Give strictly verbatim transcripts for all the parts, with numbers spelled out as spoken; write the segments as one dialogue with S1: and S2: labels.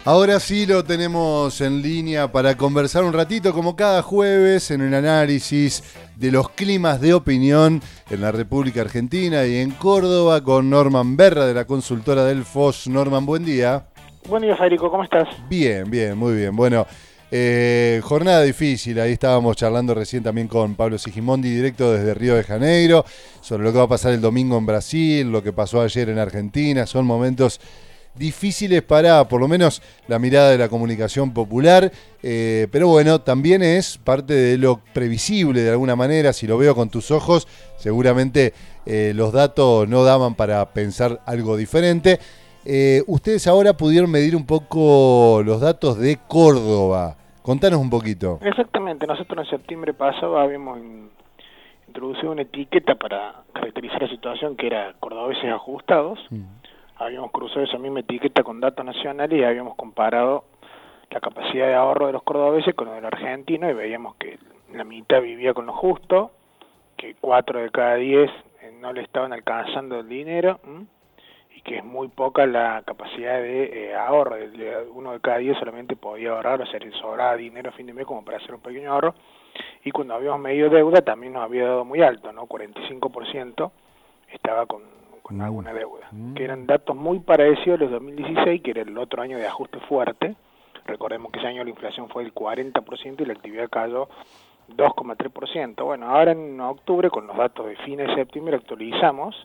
S1: Ahora sí lo tenemos en línea para conversar un ratito, como cada jueves, en el análisis de los climas de opinión en la República Argentina y en Córdoba, con Norman Berra, de la consultora Delfos. Norman, buen día.
S2: Buen día, Federico, ¿cómo estás?
S1: Bien, bien, muy bien. Bueno, eh, jornada difícil. Ahí estábamos charlando recién también con Pablo Sigimondi, directo desde Río de Janeiro, sobre lo que va a pasar el domingo en Brasil, lo que pasó ayer en Argentina. Son momentos difíciles para, por lo menos, la mirada de la comunicación popular, eh, pero bueno, también es parte de lo previsible de alguna manera. Si lo veo con tus ojos, seguramente eh, los datos no daban para pensar algo diferente. Eh, ustedes ahora pudieron medir un poco los datos de Córdoba. Contanos un poquito.
S2: Exactamente, nosotros en septiembre pasado habíamos in- introducido una etiqueta para caracterizar la situación que era cordobeses ajustados. Mm. Habíamos cruzado esa misma etiqueta con datos nacionales y habíamos comparado la capacidad de ahorro de los cordobeses con la del argentino y veíamos que la mitad vivía con lo justo, que cuatro de cada diez no le estaban alcanzando el dinero, ¿m? y que es muy poca la capacidad de eh, ahorro. Uno de cada diez solamente podía ahorrar, o sea, le sobraba dinero a fin de mes como para hacer un pequeño ahorro. Y cuando habíamos medido deuda también nos había dado muy alto, ¿no? cuarenta y cinco por ciento estaba con, con alguna deuda, mm. que eran datos muy parecidos a los dos mil dieciséis, que era el otro año de ajuste fuerte. Recordemos que ese año la inflación fue del cuarenta por ciento y la actividad cayó dos coma tres por ciento. Bueno, ahora en octubre, con los datos de fines de septiembre, actualizamos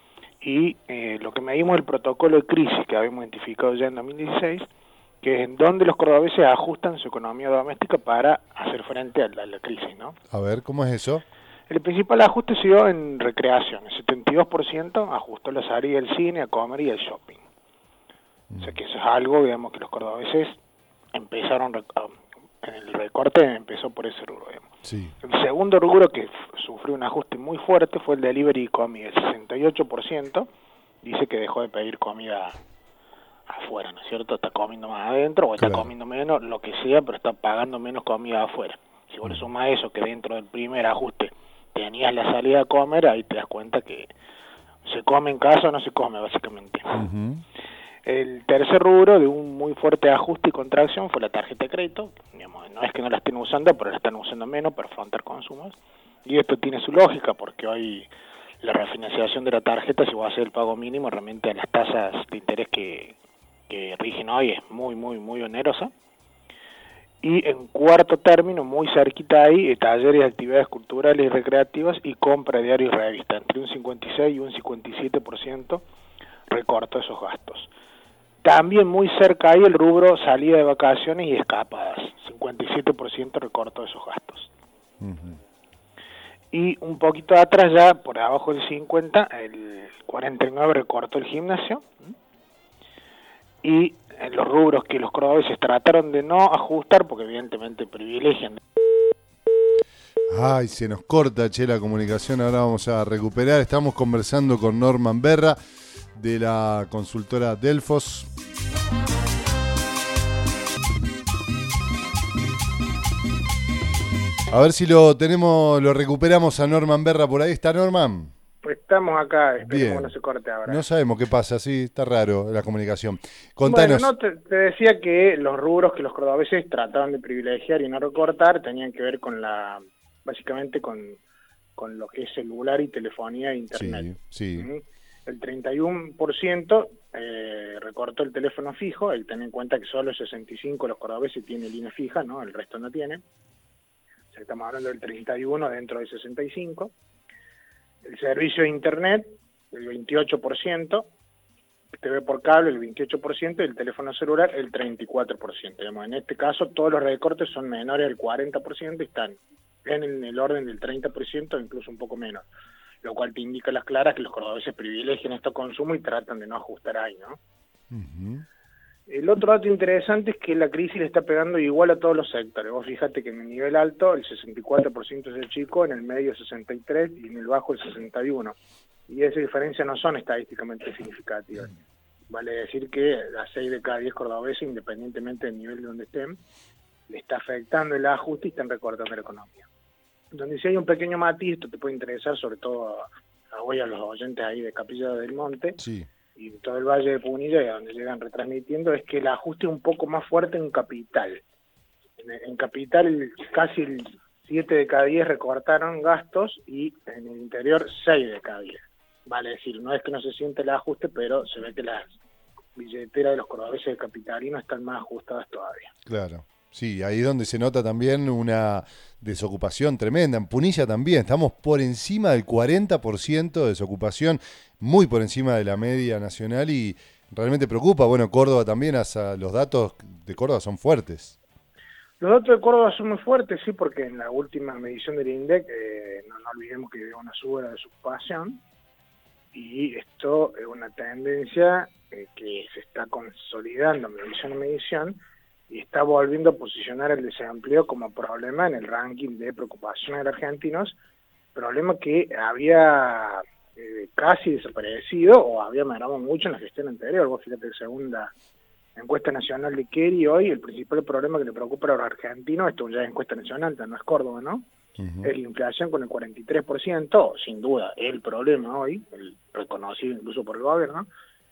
S2: y eh, lo que medimos es el protocolo de crisis que habíamos identificado ya en dos mil dieciséis, que es en donde los cordobeses ajustan su economía doméstica para hacer frente a la, a la crisis, ¿no?
S1: A ver, ¿cómo es eso?
S2: El principal ajuste se dio en recreación, el setenta y dos por ciento ajustó la salida del cine, a comer y al shopping. Mm. O sea que eso es algo, digamos, que los cordobeses empezaron, en el recorte empezó por ese rubro, digamos.
S1: Sí.
S2: El segundo rubro que sufrió un ajuste muy fuerte fue el delivery y comida. El sesenta y ocho por ciento dice que dejó de pedir comida afuera, ¿no es cierto? Está comiendo más adentro o está claro. comiendo menos, lo que sea, pero está pagando menos comida afuera. Si vos le sumás eso, que dentro del primer ajuste tenías la salida a comer, ahí te das cuenta que se come en casa o no se come, básicamente. Uh-huh. El tercer rubro de un muy fuerte ajuste y contracción fue la tarjeta de crédito. Digamos, no es que no la estén usando, pero la están usando menos para afrontar consumos. Y esto tiene su lógica, porque hoy la refinanciación de la tarjeta, si vos haces el pago mínimo, realmente a las tasas de interés que, que rigen hoy es muy, muy, muy onerosa. Y en cuarto término, muy cerquita ahí, talleres de actividades culturales y recreativas y compra de diarios y revistas. Entre un cincuenta y seis y un cincuenta y siete por ciento recortó esos gastos. También muy cerca ahí el rubro salida de vacaciones y escapadas. cincuenta y siete por ciento recortó esos gastos. Uh-huh. Y un poquito atrás ya, por abajo del cincuenta, el cuarenta y nueve por ciento recortó el gimnasio. Y en los rubros que los cordobeses trataron de no ajustar, porque evidentemente privilegian.
S1: Ay, se nos corta, che, la comunicación. Ahora vamos a recuperar. Estamos conversando con Norman Berra, de la consultora Delfos. A ver si lo tenemos, lo recuperamos a Norman Berra por ahí. ¿Está Norman?
S2: Pues estamos acá, esperemos que no se corte ahora.
S1: No sabemos qué pasa, sí, está raro la comunicación. Contanos.
S2: Bueno, no, te, te decía que los rubros que los cordobeses trataban de privilegiar y no recortar tenían que ver con la, básicamente con, con lo que es celular y telefonía e internet.
S1: Sí, sí.
S2: ¿Mm? El treinta y uno por ciento eh, recortó el teléfono fijo, el tener en cuenta que solo el sesenta y cinco por ciento de los cordobeses tiene línea fija, ¿no? El resto no tiene. O sea, estamos hablando del treinta y uno dentro del sesenta y cinco. El servicio de internet, el veintiocho por ciento, T V por cable, el veintiocho por ciento, y el teléfono celular, el treinta y cuatro por ciento. Digamos, en este caso, todos los recortes son menores al cuarenta por ciento y están en el orden del treinta por ciento o incluso un poco menos, lo cual te indica a las claras que los cordobeses privilegian estos consumos y tratan de no ajustar ahí, ¿no? Uh-huh. El otro dato interesante es que la crisis le está pegando igual a todos los sectores. Vos fíjate que en el nivel alto el sesenta y cuatro por ciento es el chico, en el medio el sesenta y tres por ciento y en el bajo el sesenta y uno por ciento. Y esas diferencias no son estadísticamente significativas. Vale decir que a seis de cada diez cordobeses, independientemente del nivel de donde estén, le está afectando el ajuste y están recortando la economía. Donde si hay un pequeño matiz, esto te puede interesar sobre todo a, a hoy a los oyentes ahí de Capilla del Monte,
S1: sí.
S2: y en todo el Valle de Punilla, y a donde llegan retransmitiendo, es que el ajuste es un poco más fuerte en Capital. En, en Capital casi el siete de cada diez recortaron gastos y en el interior seis de cada diez. Vale decir, no es que no se siente el ajuste, pero se ve que las billeteras de los cordobeses capitalinos están más ajustadas todavía.
S1: Claro. Sí, ahí es donde se nota también una desocupación tremenda. En Punilla también estamos por encima del cuarenta por ciento de desocupación, muy por encima de la media nacional y realmente preocupa. Bueno, Córdoba también, hasta los datos de Córdoba son fuertes.
S2: Los datos de Córdoba son muy fuertes, sí, porque en la última medición del INDEC, eh, no, no olvidemos que hubo una suba de desocupación, y esto es una tendencia eh, que se está consolidando medición a medición, y está volviendo a posicionar el desempleo como problema en el ranking de preocupación de los argentinos, problema que había eh, casi desaparecido o había mermado mucho en la gestión anterior. Vos fíjate, según la encuesta nacional de Kerry, hoy el principal problema que le preocupa a los argentinos, esto ya es encuesta nacional, no es Córdoba, ¿no? Uh-huh. Es la inflación con el cuarenta y tres por ciento, sin duda, es el problema hoy, el reconocido incluso por el gobierno,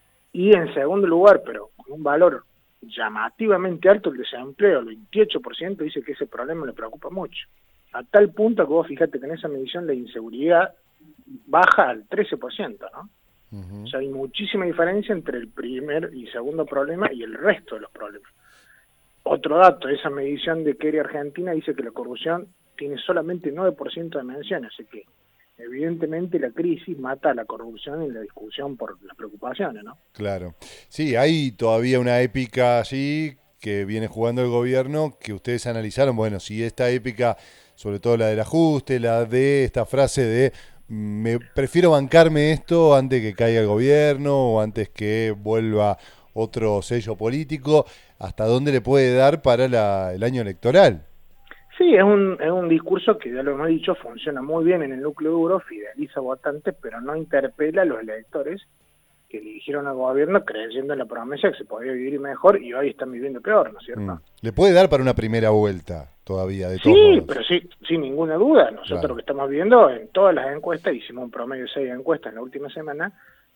S2: y en segundo lugar, pero con un valor llamativamente alto, el desempleo, el veintiocho por ciento, dice que ese problema le preocupa mucho. A tal punto que vos fíjate que en esa medición la inseguridad baja al trece por ciento, ¿no? Uh-huh. O sea, hay muchísima diferencia entre el primer y segundo problema y el resto de los problemas. Otro dato, esa medición de Kerry Argentina dice que la corrupción tiene solamente nueve por ciento de menciones, así que evidentemente la crisis mata a la corrupción y la discusión por las preocupaciones, ¿no?
S1: Claro. Sí, hay todavía una épica allí que viene jugando el gobierno que ustedes analizaron. Bueno, si esta épica, sobre todo la del ajuste, la de esta frase de me prefiero bancarme esto antes que caiga el gobierno o antes que vuelva otro sello político, ¿hasta dónde le puede dar para la, el año electoral?
S2: Sí, es un, es un discurso que, ya lo hemos dicho, funciona muy bien en el núcleo duro, fideliza votantes, pero no interpela a los electores que eligieron al gobierno creyendo en la promesa que se podía vivir mejor y hoy están viviendo peor, ¿no es cierto? Mm.
S1: ¿Le puede dar para una primera vuelta todavía, de todos
S2: Sí,
S1: modos?
S2: pero sí, sin ninguna duda. Nosotros claro. Lo que estamos viendo en todas las encuestas, hicimos un promedio de seis encuestas en la última semana,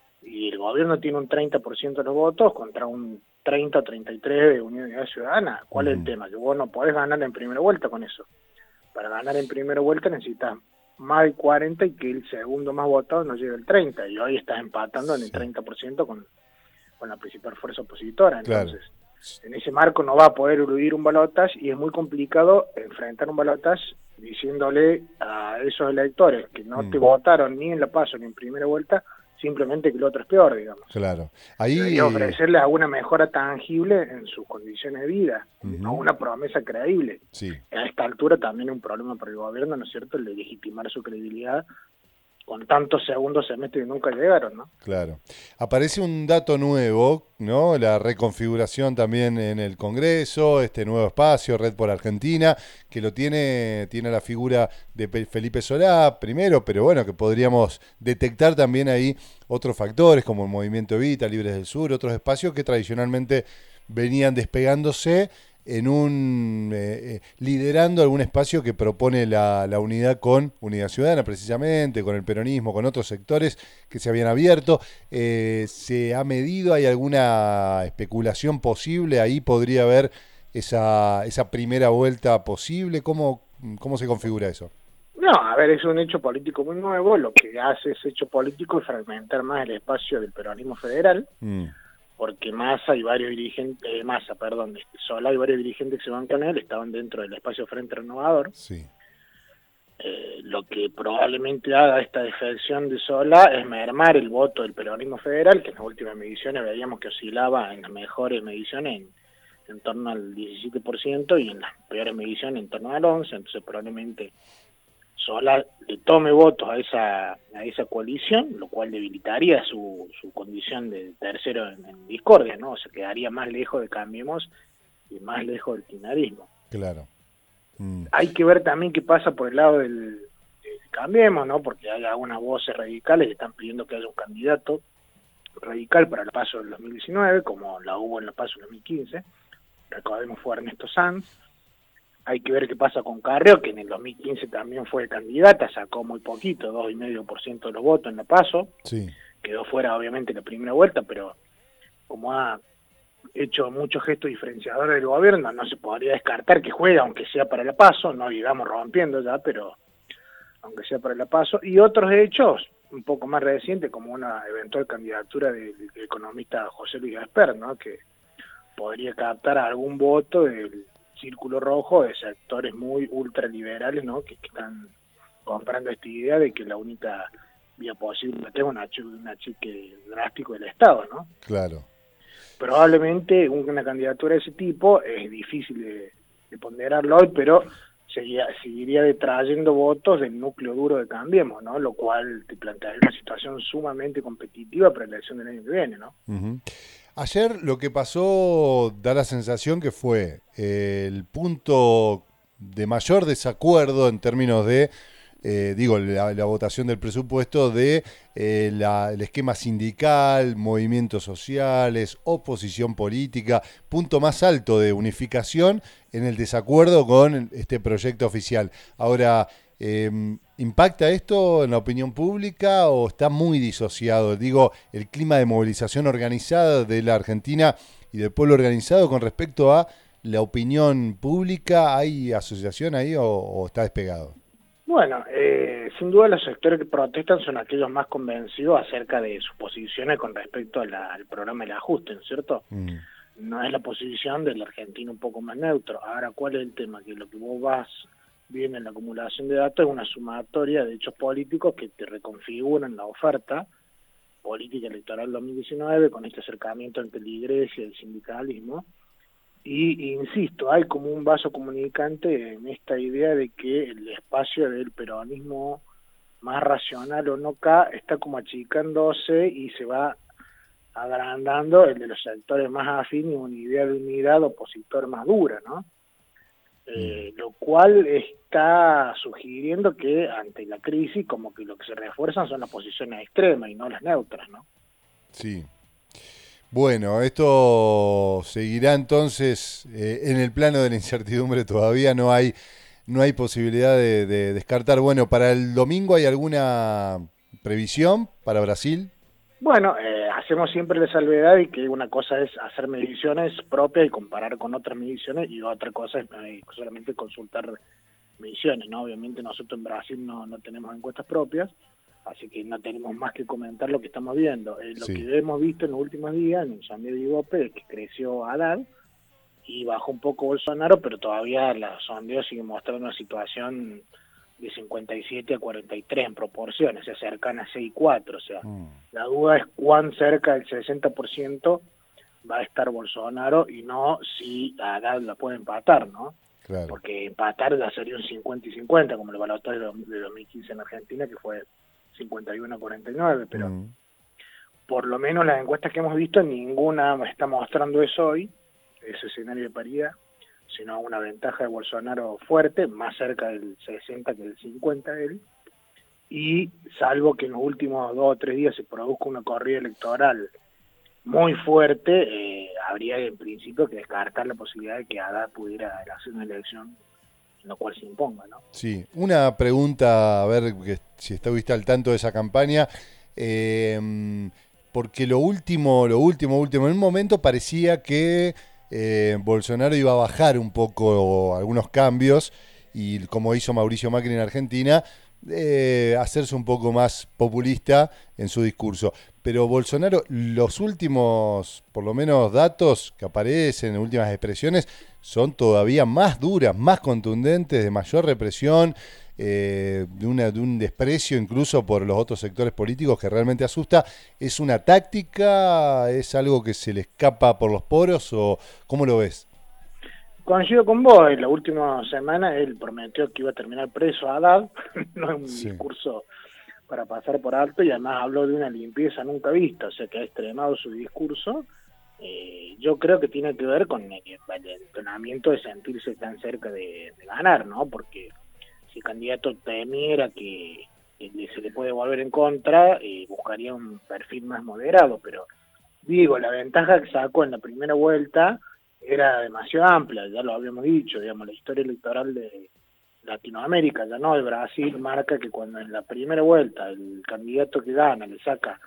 S2: y el gobierno tiene un treinta por ciento de los votos contra un treinta o treinta y tres de Unidad Ciudadana. ¿Cuál mm. es el tema? Que vos no podés ganar en primera vuelta con eso. Para ganar en primera vuelta necesitas más de cuarenta y que el segundo más votado no llegue al treinta, y hoy estás empatando en el treinta por ciento con, con la principal fuerza opositora. Entonces, claro. En ese marco no va a poder eludir un balotaje y es muy complicado enfrentar un balotaje diciéndole a esos electores que no mm. te votaron ni en la PASO ni en primera vuelta, simplemente que el otro es peor, digamos.
S1: Claro. Ahí
S2: y ofrecerles alguna mejora tangible en sus condiciones de vida, uh-huh. no una promesa creíble.
S1: Sí.
S2: A esta altura también es un problema para el gobierno, ¿no es cierto?, el de legitimar su credibilidad con tantos segundos semestres que nunca llegaron, ¿no?
S1: Claro. Aparece un dato nuevo, ¿no? La reconfiguración también en el Congreso, este nuevo espacio, Red por Argentina, que lo tiene, tiene la figura de Felipe Solá primero, pero bueno, que podríamos detectar también ahí otros factores como el Movimiento Evita, Libres del Sur, otros espacios que tradicionalmente venían despegándose en un eh, liderando algún espacio que propone la, la unidad con Unidad Ciudadana, precisamente, con el peronismo, con otros sectores que se habían abierto. Eh, ¿se ha medido? ¿Hay alguna especulación posible? Ahí podría haber esa, esa primera vuelta posible. ¿Cómo, cómo se configura eso?
S2: No, a ver, es un hecho político muy nuevo. Lo que hace ese hecho político es fragmentar más el espacio del peronismo federal. Mm. Porque Massa y varios dirigentes, eh, Massa, perdón, Solá y varios dirigentes que se van con él estaban dentro del espacio Frente Renovador.
S1: Sí.
S2: Eh, lo que probablemente haga esta defección de Solá es mermar el voto del peronismo federal, que en las últimas mediciones veíamos que oscilaba en las mejores mediciones en, en torno al diecisiete por ciento y en las peores mediciones en torno al once por ciento, entonces probablemente Solá le tome votos a esa a esa coalición, lo cual debilitaría su, su condición de tercero en, en discordia, ¿no? O sea, quedaría más lejos de Cambiemos y más lejos del kirchnerismo.
S1: Claro. Mm.
S2: Hay que ver también qué pasa por el lado del, del Cambiemos, ¿no? Porque hay algunas voces radicales que están pidiendo que haya un candidato radical para el paso del dos mil diecinueve, como la hubo en el paso del dos mil quince. Recordemos, fue Ernesto Sanz. Hay que ver qué pasa con Carrió, que en el dos mil quince también fue candidata, sacó muy poquito, dos coma cinco por ciento de los votos en la PASO.
S1: Sí.
S2: quedó fuera obviamente la primera vuelta, pero como ha hecho muchos gestos diferenciadores del gobierno, no se podría descartar que juegue, aunque sea para la PASO, no digamos rompiendo ya, pero aunque sea para la PASO, y otros hechos un poco más recientes, como una eventual candidatura del, del economista José Luis Gasper, ¿no? Que podría captar algún voto del círculo rojo de sectores muy ultraliberales, ¿no? Que, que están comprando esta idea de que la única vía posible es un achique drástico del Estado, ¿no?
S1: Claro.
S2: Probablemente una candidatura de ese tipo es difícil de, de ponderarlo hoy, pero seguiría, seguiría detrayendo votos del núcleo duro de Cambiemos, ¿no? Lo cual te plantearía una situación sumamente competitiva para la elección del año que viene, ¿no?
S1: Uh-huh. Ayer lo que pasó da la sensación que fue eh, el punto de mayor desacuerdo en términos de, eh, digo, la, la votación del presupuesto de eh, la, el esquema sindical, movimientos sociales, oposición política, punto más alto de unificación en el desacuerdo con este proyecto oficial. Ahora, eh, ¿impacta esto en la opinión pública o está muy disociado? Digo, el clima de movilización organizada de la Argentina y del pueblo organizado con respecto a la opinión pública, ¿hay asociación ahí o, o está despegado?
S2: Bueno, eh, sin duda los sectores que protestan son aquellos más convencidos acerca de sus posiciones con respecto a la, al programa del ajuste, ¿no es cierto? Mm. No es la posición del argentino un poco más neutro. Ahora, ¿cuál es el tema? Que lo que vos vas viendo en la acumulación de datos es una sumatoria de hechos políticos que te reconfiguran la oferta política electoral dos mil diecinueve con este acercamiento entre la iglesia y el sindicalismo. Y, insisto, hay como un vaso comunicante en esta idea de que el espacio del peronismo más racional o no acá está como achicándose y se va agrandando el de los sectores más afines a una idea de unidad opositor más dura, ¿no? Eh, lo cual está sugiriendo que ante la crisis como que lo que se refuerzan son las posiciones extremas y no las neutras, ¿no?
S1: Sí. Bueno, esto seguirá entonces eh, en el plano de la incertidumbre, todavía no hay no hay posibilidad de, de descartar. Bueno, ¿para el domingo hay alguna previsión para Brasil?
S2: Bueno, eh, hacemos siempre la salvedad y que una cosa es hacer mediciones propias y comparar con otras mediciones y otra cosa es eh, solamente consultar mediciones, ¿no? Obviamente nosotros en Brasil no, no tenemos encuestas propias, así que no tenemos más que comentar lo que estamos viendo. Eh, lo sí. que hemos visto en los últimos días en el sondeo de Ibope es que creció Haddad y bajó un poco Bolsonaro, pero todavía los sondeos siguen mostrando una situación de cincuenta y siete a cuarenta y tres en proporciones, se acercan a seis y cuatro, o sea, mm. la duda es cuán cerca del sesenta por ciento va a estar Bolsonaro y no si Haddad la puede empatar, ¿no? Claro. Porque empatar ya sería un cincuenta y cincuenta, como el balotaje de dos mil quince en Argentina, que fue cincuenta y uno a cuarenta y nueve, pero mm. por lo menos las encuestas que hemos visto, ninguna está mostrando eso hoy, ese escenario de paridad, sino una ventaja de Bolsonaro fuerte, más cerca del sesenta que del cincuenta de él, y salvo que en los últimos dos o tres días se produzca una corrida electoral muy fuerte, eh, habría en principio que descartar la posibilidad de que Haddad pudiera hacer una elección en la cual se imponga, ¿no?
S1: Sí, una pregunta, a ver que, si estuviste al tanto de esa campaña, eh, porque lo último, lo último, último, en un momento parecía que Eh, Bolsonaro iba a bajar un poco algunos cambios y como hizo Mauricio Macri en Argentina, eh, hacerse un poco más populista en su discurso. Pero Bolsonaro, los últimos, por lo menos datos que aparecen, últimas expresiones, son todavía más duras, más contundentes, de mayor represión, eh, de, una, de un desprecio incluso por los otros sectores políticos que realmente asusta. ¿Es una táctica? ¿Es algo que se le escapa por los poros? ¿O cómo lo ves?
S2: Coincido con vos, en la última semana él prometió que iba a terminar preso a Haddad, no es un sí. discurso para pasar por alto, y además habló de una limpieza nunca vista, o sea que ha extremado su discurso. Eh, yo creo que tiene que ver con el, el entrenamiento de sentirse tan cerca de, de ganar, ¿no? Porque si el candidato temiera que, que se le puede volver en contra, eh, buscaría un perfil más moderado, pero digo, la ventaja que sacó en la primera vuelta era demasiado amplia, ya lo habíamos dicho, digamos, la historia electoral de Latinoamérica, ya no de Brasil, marca que cuando en la primera vuelta el candidato que gana le saca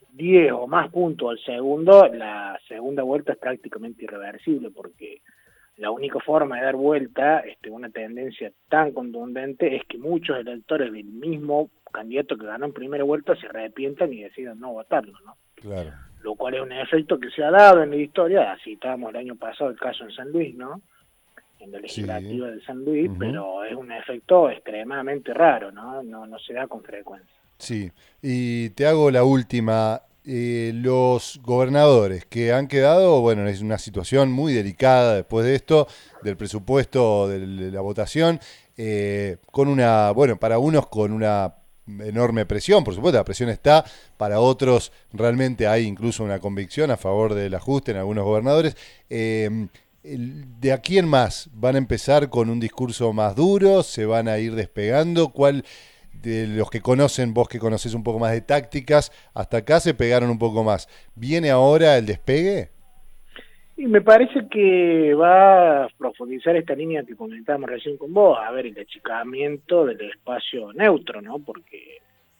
S2: diez o más puntos al segundo, la segunda vuelta es prácticamente irreversible, porque la única forma de dar vuelta este, una tendencia tan contundente es que muchos electores del mismo candidato que ganó en primera vuelta se arrepientan y decidan no votarlo, ¿no?
S1: Claro.
S2: Lo cual es un efecto que se ha dado en la historia, citábamos el año pasado el caso en San Luis, ¿no? En la legislativa sí. de San Luis, uh-huh. pero es un efecto extremadamente raro, ¿no? No, no se da con frecuencia.
S1: Sí, y te hago la última. Eh, los gobernadores que han quedado, bueno, es una situación muy delicada después de esto, del presupuesto, de la votación, eh, con una, bueno, para unos con una enorme presión, por supuesto, la presión está, para otros realmente hay incluso una convicción a favor del ajuste en algunos gobernadores. Eh, ¿De aquí en más van a empezar con un discurso más duro? ¿Se van a ir despegando? ¿Cuál de los que conocen, vos que conocés un poco más de tácticas, hasta acá se pegaron un poco más? ¿Viene ahora el despegue?
S2: Y me parece que va a profundizar esta línea que comentábamos recién con vos, a ver, el achicamiento del espacio neutro, ¿no? Porque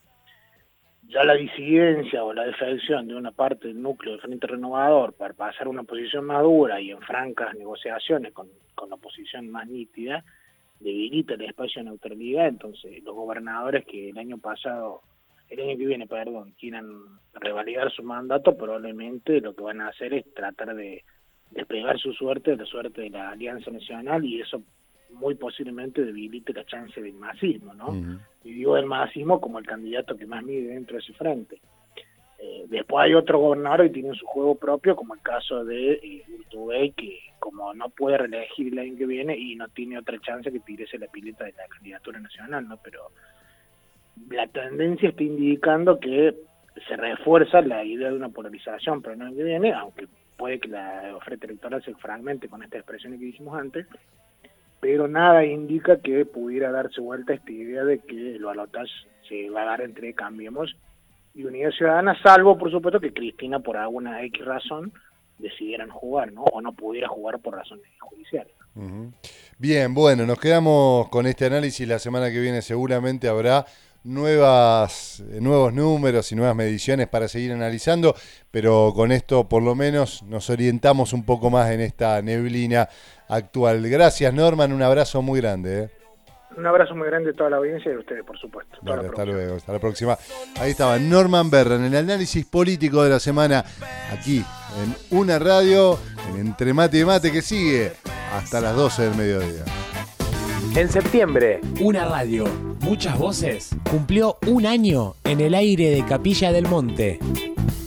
S2: ya la disidencia o la defección de una parte del núcleo del Frente Renovador para pasar a una posición más dura y en francas negociaciones con, con la oposición más nítida, debilita el espacio de neutralidad. Entonces los gobernadores que el año pasado, el año que viene, perdón, quieran revalidar su mandato, probablemente lo que van a hacer es tratar de despegar su suerte de la suerte de la Alianza Nacional, y eso muy posiblemente debilite la chance del masismo, ¿no? Uh-huh. Y digo el masismo como el candidato que más mide dentro de ese frente. Eh, después hay otros gobernadores que tienen su juego propio, como el caso de eh, Urtubey, que como no puede reelegir el año que viene y no tiene otra chance que tirarse la pileta de la candidatura nacional, ¿no? Pero la tendencia está indicando que se refuerza la idea de una polarización para el año que viene, aunque puede que la oferta electoral se fragmente con estas expresiones que dijimos antes, pero nada indica que pudiera darse vuelta esta idea de que el balotaje se va a dar entre Cambiemos y Unidad Ciudadana, salvo por supuesto que Cristina por alguna X razón decidieran jugar, ¿no? O no pudiera jugar por razones judiciales.
S1: Uh-huh. Bien, bueno, nos quedamos con este análisis. La semana que viene seguramente habrá nuevas, nuevos números y nuevas mediciones para seguir analizando, pero con esto por lo menos nos orientamos un poco más en esta neblina actual. Gracias, Norman, un abrazo muy grande, ¿eh?
S2: Un abrazo muy grande a toda la audiencia y a ustedes, por supuesto.
S1: Vale, hasta luego, hasta la próxima. Ahí estaba Norman Berra en el análisis político de la semana, aquí en Una Radio, en Entre Mate y Mate, que sigue hasta las doce del mediodía.
S3: En septiembre, Una Radio, muchas voces, cumplió un año en el aire de Capilla del Monte.